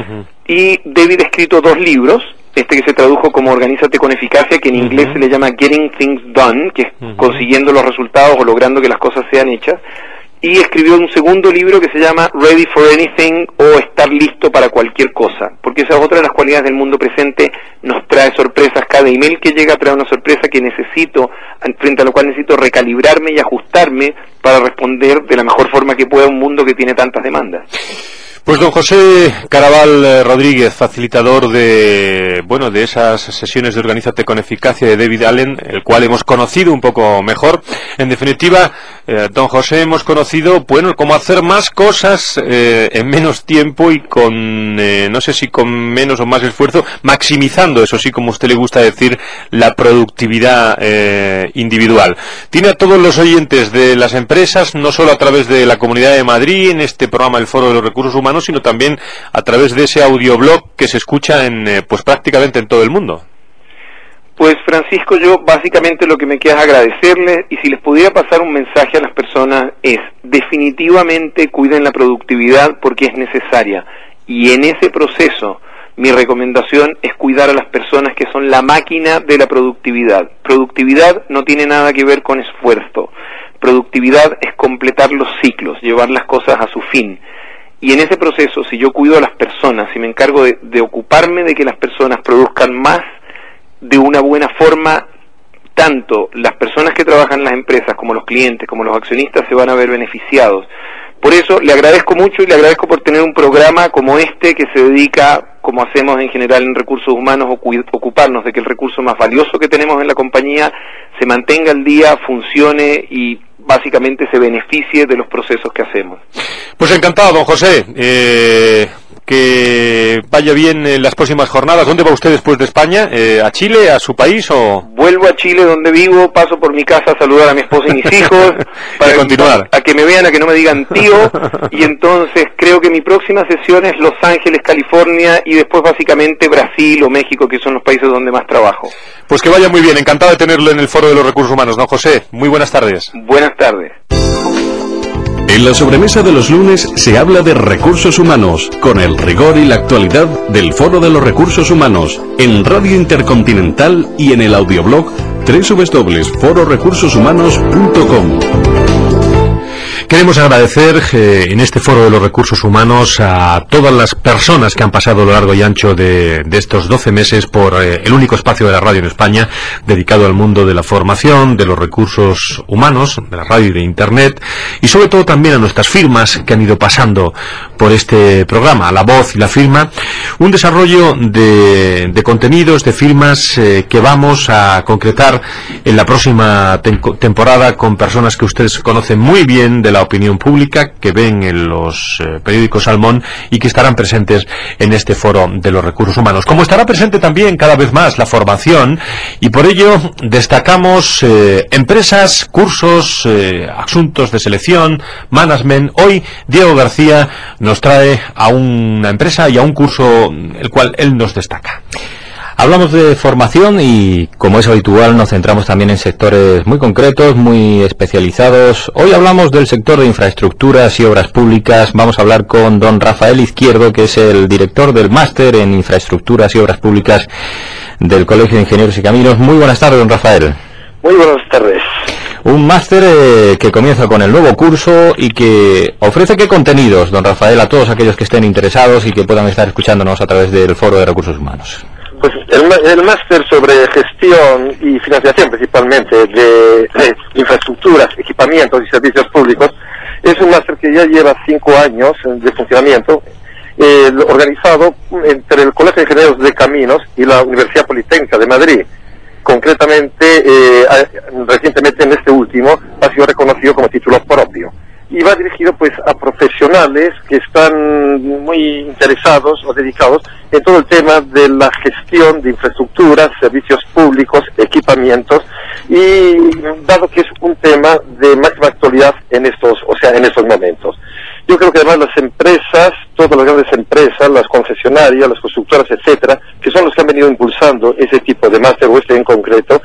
Y David ha escrito 2 libros, este que se tradujo como Organízate con Eficacia, que en inglés se le llama Getting Things Done, que es consiguiendo los resultados o logrando que las cosas sean hechas, y escribió un segundo libro que se llama Ready for Anything, o Estar listo para cualquier cosa, porque esa es otra de las cualidades del mundo presente, nos trae sorpresas, cada email que llega trae una sorpresa frente a lo cual necesito recalibrarme y ajustarme para responder de la mejor forma que pueda a un mundo que tiene tantas demandas. Pues don José Caraval Rodríguez, facilitador de esas sesiones de Organízate con Eficacia de David Allen, el cual hemos conocido un poco mejor. En definitiva, don José, hemos conocido, cómo hacer más cosas en menos tiempo y con, no sé si con menos o más esfuerzo, maximizando, eso sí, como a usted le gusta decir, la productividad individual. Tiene a todos los oyentes de las empresas, no solo a través de la Comunidad de Madrid, en este programa El Foro de los Recursos Humanos, sino también a través de ese audioblog que se escucha en prácticamente en todo el mundo. Pues Francisco, yo básicamente lo que me queda es agradecerles, y si les pudiera pasar un mensaje a las personas es, definitivamente cuiden la productividad porque es necesaria, y en ese proceso mi recomendación es cuidar a las personas que son la máquina de la productividad. Productividad no tiene nada que ver con esfuerzo, productividad es completar los ciclos, llevar las cosas a su fin. Y en ese proceso, si yo cuido a las personas, si me encargo de ocuparme de que las personas produzcan más de una buena forma, tanto las personas que trabajan en las empresas como los clientes, como los accionistas se van a ver beneficiados. Por eso le agradezco mucho, y le agradezco por tener un programa como este que se dedica, como hacemos en general en recursos humanos, ocuparnos de que el recurso más valioso que tenemos en la compañía se mantenga al día, funcione y básicamente se beneficie de los procesos que hacemos. Pues encantado, don José. que vaya bien en las próximas jornadas. ¿Dónde va usted después de España? ¿A Chile, a su país o...? Vuelvo a Chile, donde vivo, paso por mi casa a saludar a mi esposa y mis hijos, para continuar. A que me vean, a que no me digan tío, y entonces creo que mi próxima sesión es Los Ángeles, California, y después básicamente Brasil o México, que son los países donde más trabajo. Pues que vaya muy bien, encantado de tenerlo en el Foro de los Recursos Humanos, ¿no, José? Muy buenas tardes. Buenas tardes. En la sobremesa de los lunes se habla de recursos humanos, con el rigor y la actualidad del Foro de los Recursos Humanos, en Radio Intercontinental y en el audioblog www.fororecursoshumanos.com. Queremos agradecer en este Foro de los Recursos Humanos a todas las personas que han pasado a lo largo y ancho de estos 12 meses por el único espacio de la radio en España dedicado al mundo de la formación, de los recursos humanos, de la radio y de Internet, y sobre todo también a nuestras firmas que han ido pasando por este programa, a La Voz y La Firma, un desarrollo de contenidos, de firmas que vamos a concretar en la próxima temporada con personas que ustedes conocen muy bien de la opinión pública, que ven en los periódicos Salmón y que estarán presentes en este Foro de los Recursos Humanos. Como estará presente también cada vez más la formación, y por ello destacamos empresas, cursos, asuntos de selección, management. Hoy Diego García nos trae a una empresa y a un curso el cual él nos destaca. Hablamos de formación y, como es habitual, nos centramos también en sectores muy concretos, muy especializados. Hoy hablamos del sector de infraestructuras y obras públicas. Vamos a hablar con don Rafael Izquierdo, que es el director del máster en infraestructuras y obras públicas del Colegio de Ingenieros y Caminos. Muy buenas tardes, don Rafael. Muy buenas tardes. Un máster que comienza con el nuevo curso y que ofrece qué contenidos, don Rafael, a todos aquellos que estén interesados y que puedan estar escuchándonos a través del Foro de Recursos Humanos. Pues el máster sobre gestión y financiación principalmente de infraestructuras, equipamientos y servicios públicos es un máster que ya lleva 5 años de funcionamiento, organizado entre el Colegio de Ingenieros de Caminos y la Universidad Politécnica de Madrid. Concretamente, recientemente en este último ha sido reconocido como título propio. Y va dirigido pues a profesionales que están muy interesados o dedicados en todo el tema de la gestión de infraestructuras, servicios públicos, equipamientos, y dado que es un tema de máxima actualidad en estos momentos. Yo creo que además las empresas, todas las grandes empresas, las concesionarias, las constructoras, etcétera, que son los que han venido impulsando ese tipo de máster o en concreto,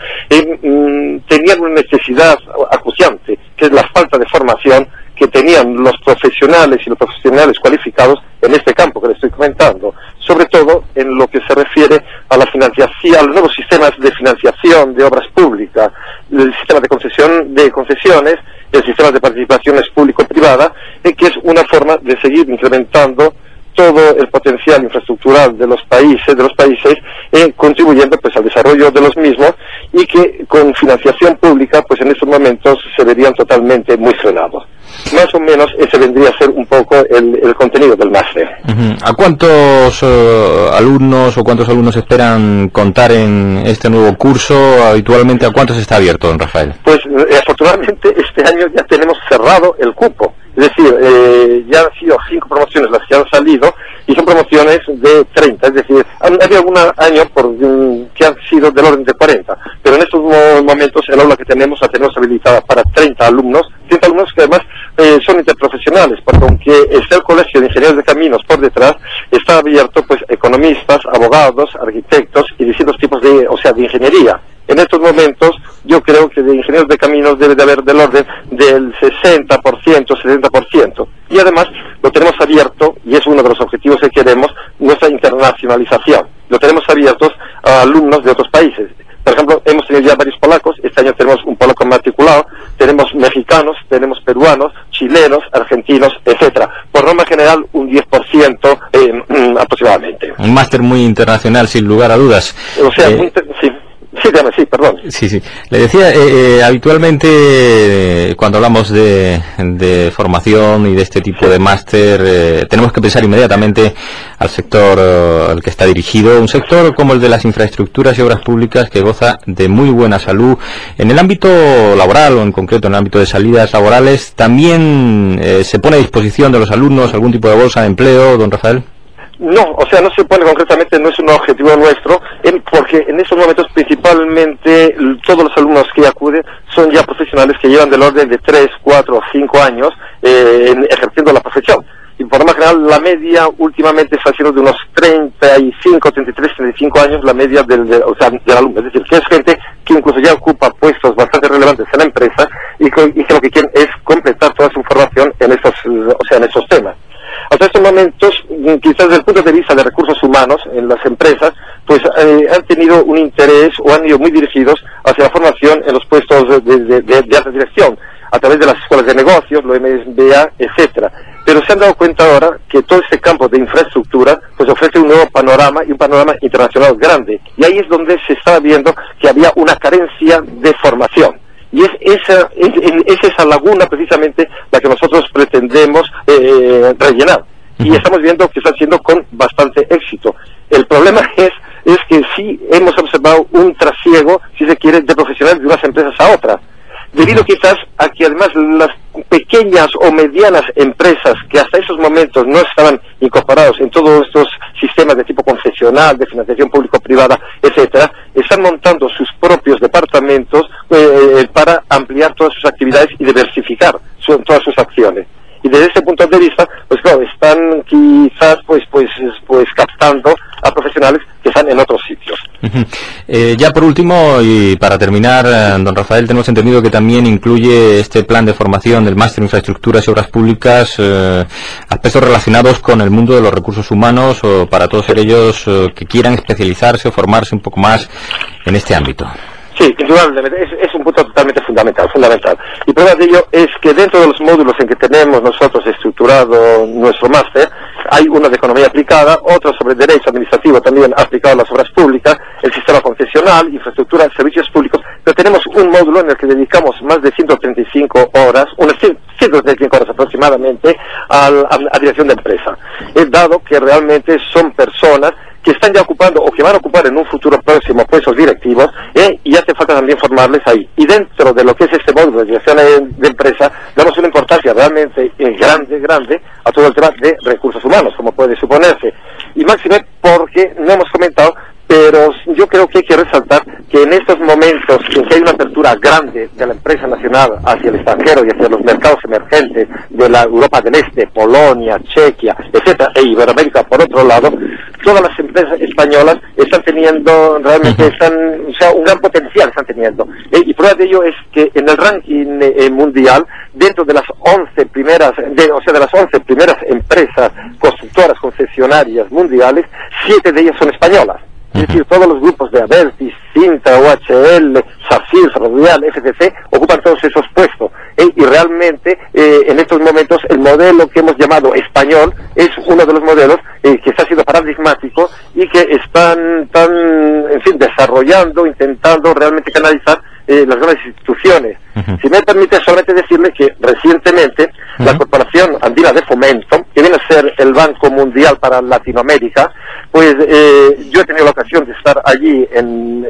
tenían una necesidad acuciante, que es la falta de formación que tenían los profesionales y los profesionales cualificados en este campo que les estoy comentando, sobre todo en lo que se refiere a la financiación, a los nuevos sistemas de financiación de obras públicas, el sistema de concesiones, el sistema de participaciones público-privada, que es una forma de seguir incrementando todo el potencial infraestructural de los países, contribuyendo pues al desarrollo de los mismos, y que con financiación pública pues en estos momentos se verían totalmente muy frenados. Más o menos ese vendría a ser un poco el contenido del máster. ¿A cuántos alumnos o cuántos alumnos esperan contar en este nuevo curso? Habitualmente, ¿a cuántos está abierto, don Rafael? Pues afortunadamente este año ya tenemos cerrado el cupo. Es decir, ya han sido 5 promociones las que han salido, y son promociones de 30, es decir, ha habido algún año que han sido del orden de 40, pero en estos momentos el aula que tenemos la tenemos habilitada para 30 alumnos que además son interprofesionales, porque aunque está el Colegio de Ingenieros de Caminos por detrás, está abierto pues economistas, abogados, arquitectos y distintos tipos de ingeniería. En estos momentos yo creo que de ingenieros de caminos debe de haber del orden del 60%, 70%. Y además lo tenemos abierto, y es uno de los objetivos que queremos, nuestra internacionalización. Lo tenemos abiertos a alumnos de otros países. Por ejemplo, hemos tenido ya varios polacos, este año tenemos un polaco matriculado, tenemos mexicanos, tenemos peruanos, chilenos, argentinos, etcétera. Por norma general, un 10% aproximadamente. Un máster muy internacional, sin lugar a dudas. Sí. Sí, perdón. Sí. Le decía, habitualmente cuando hablamos de formación y de este tipo de máster, tenemos que pensar inmediatamente al sector al que está dirigido, un sector como el de las infraestructuras y obras públicas que goza de muy buena salud. En el ámbito laboral, o en concreto en el ámbito de salidas laborales, ¿también se pone a disposición de los alumnos algún tipo de bolsa de empleo, don Rafael? No, o sea, no se pone concretamente, no es un objetivo nuestro, porque en esos momentos principalmente todos los alumnos que acuden son ya profesionales que llevan del orden de 3, 4 o 5 años ejerciendo la profesión. Y por lo más general, la media últimamente está siendo de unos 35, 33, 35 años la media del alumno. Es decir, que es gente que incluso ya ocupa puestos bastante relevantes en la empresa y que lo que quieren es completar toda su formación en estos temas. Hasta estos momentos, quizás desde el punto de vista de recursos humanos en las empresas, pues han tenido un interés o han ido muy dirigidos hacia la formación en los puestos de alta dirección, a través de las escuelas de negocios, lo MBA, etcétera. Pero se han dado cuenta ahora que todo este campo de infraestructura pues ofrece un nuevo panorama y un panorama internacional grande. Y ahí es donde se estaba viendo que había una carencia de formación. Y es esa laguna precisamente la que nosotros pretendemos rellenar. Y estamos viendo que está haciendo con bastante éxito. El problema es que sí hemos observado un trasiego, si se quiere, de profesionales de unas empresas a otras. Debido quizás a que además las pequeñas o medianas empresas que hasta esos momentos no estaban incorporados en todos estos sistemas de tipo concesional, de financiación público-privada, etcétera, están montando sus propios departamentos para ampliar todas sus actividades y diversificar todas sus acciones. Y desde ese punto de vista, pues claro, están quizás pues captando a profesionales que están en otros sitios. Ya por último, y para terminar, don Rafael, tenemos entendido que también incluye este plan de formación del Máster en Infraestructuras y Obras Públicas aspectos relacionados con el mundo de los recursos humanos, o para todos aquellos que quieran especializarse o formarse un poco más en este ámbito. Sí, indudablemente, es un punto totalmente fundamental. Y prueba de ello es que dentro de los módulos en que tenemos nosotros estructurado nuestro máster, hay uno de economía aplicada, otro sobre derecho administrativo también aplicado a las obras públicas, el sistema concesional, infraestructura, servicios públicos, pero tenemos un módulo en el que dedicamos más de 135 horas, unas 135 horas aproximadamente, a dirección de empresa. Dado que realmente son personas que están ya ocupando o que van a ocupar en un futuro próximo puestos directivos, y hace falta también formarles ahí. Y dentro de lo que es este módulo de dirección de empresa, damos una importancia realmente grande a todo el tema de recursos humanos, como puede suponerse. Y máxime porque no hemos comentado, pero yo creo que hay que resaltar que en estos momentos en que hay una apertura grande de la empresa nacional hacia el extranjero y hacia los mercados emergentes de la Europa del Este, Polonia, Chequia, etcétera, e Iberoamérica por otro lado, todas las empresas españolas están teniendo realmente un gran potencial están teniendo. Y prueba de ello es que en el ranking mundial, dentro de las 11 primeras, de las 11 primeras empresas constructoras concesionarias mundiales, 7 de ellas son españolas. Es decir, todos los grupos de Abertis, Cintra, OHL, Safir, Ferrovial, FCC, ocupan todos esos puestos. Y realmente, en estos momentos, el modelo que hemos llamado español es uno de los modelos que está siendo paradigmático y que están desarrollando, intentando realmente canalizar las grandes instituciones. Si me permite solamente decirle que recientemente la Corporación Andina de Fomento, que viene a ser el Banco Mundial para Latinoamérica, pues yo he tenido la ocasión de estar allí en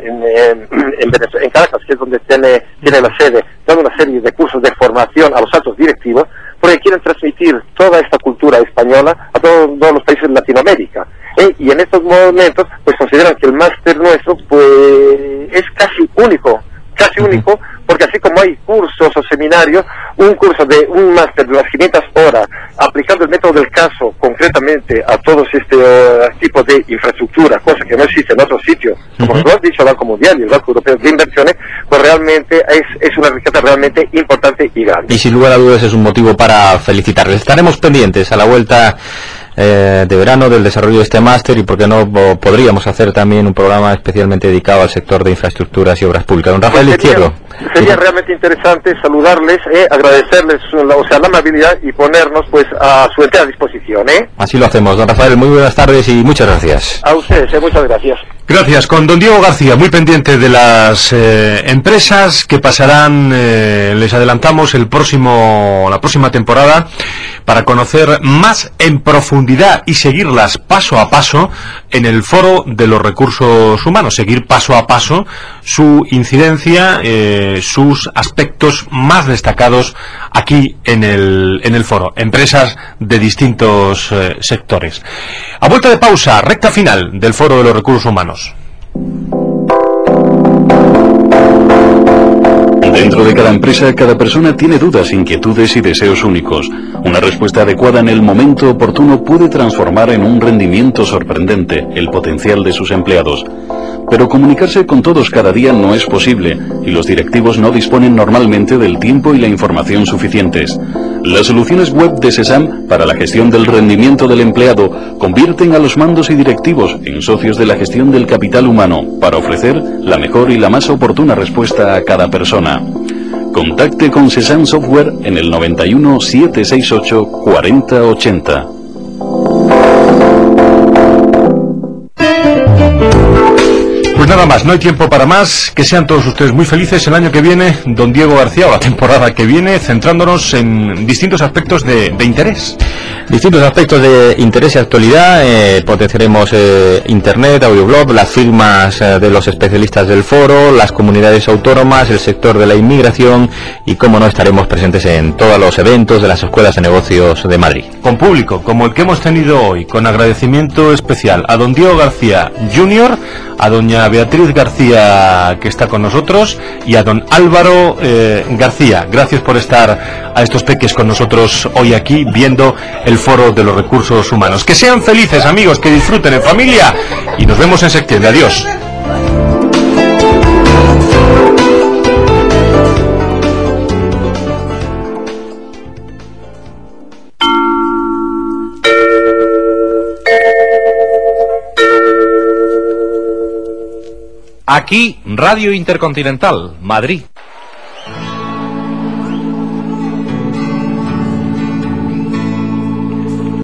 Caracas, que es donde tiene la sede, dando una serie de cursos de formación a los altos directivos, porque quieren transmitir toda esta cultura española a todos los países de Latinoamérica. Y en estos momentos pues consideran que el máster nuestro pues es casi único, porque así como hay cursos o seminarios, un máster de las 500 horas aplicando el método del caso concretamente a todos este tipo de infraestructura, cosa que no existe en otros sitios, como lo has dicho el Banco Mundial y el Banco Europeo de Inversiones, pues realmente es una riqueza realmente importante y grande. Y sin lugar a dudas es un motivo para felicitarles. Estaremos pendientes a la vuelta de verano del desarrollo de este máster, y por qué no podríamos hacer también un programa especialmente dedicado al sector de infraestructuras y obras públicas. Don Rafael Izquierdo. Sería realmente interesante saludarles, agradecerles la amabilidad y ponernos pues a su entera disposición. Así lo hacemos. Don Rafael, muy buenas tardes y muchas gracias. A ustedes, muchas gracias. Gracias. Con don Diego García, muy pendiente de las empresas que pasarán, les adelantamos la próxima temporada, para conocer más en profundidad y seguirlas paso a paso en el Foro de los Recursos Humanos, seguir paso a paso su incidencia, sus aspectos más destacados aquí en el foro, empresas de distintos sectores. A vuelta de pausa, recta final del Foro de los Recursos Humanos. Dentro de cada empresa, cada persona tiene dudas, inquietudes y deseos únicos. Una respuesta adecuada en el momento oportuno puede transformar en un rendimiento sorprendente el potencial de sus empleados. Pero comunicarse con todos cada día no es posible, y los directivos no disponen normalmente del tiempo y la información suficientes. Las soluciones web de SESAM para la gestión del rendimiento del empleado convierten a los mandos y directivos en socios de la gestión del capital humano para ofrecer la mejor y la más oportuna respuesta a cada persona. Contacte con SESAM Software en el 91 768 4080. Pues nada más, no hay tiempo para más. Que sean todos ustedes muy felices el año que viene, don Diego García, o la temporada que viene, centrándonos en distintos aspectos de interés. Distintos aspectos de interés y actualidad. Potenciaremos Internet, audioblog, las firmas de los especialistas del foro, las comunidades autónomas, el sector de la inmigración y, como no, estaremos presentes en todos los eventos de las escuelas de negocios de Madrid. Con público, como el que hemos tenido hoy, con agradecimiento especial a don Diego García Jr., a doña Beatriz García, que está con nosotros, y a don Álvaro García. Gracias por estar a estos peques con nosotros hoy aquí, viendo el Foro de los Recursos Humanos. Que sean felices, amigos, que disfruten en familia, y nos vemos en septiembre. Adiós. Aquí, Radio Intercontinental, Madrid.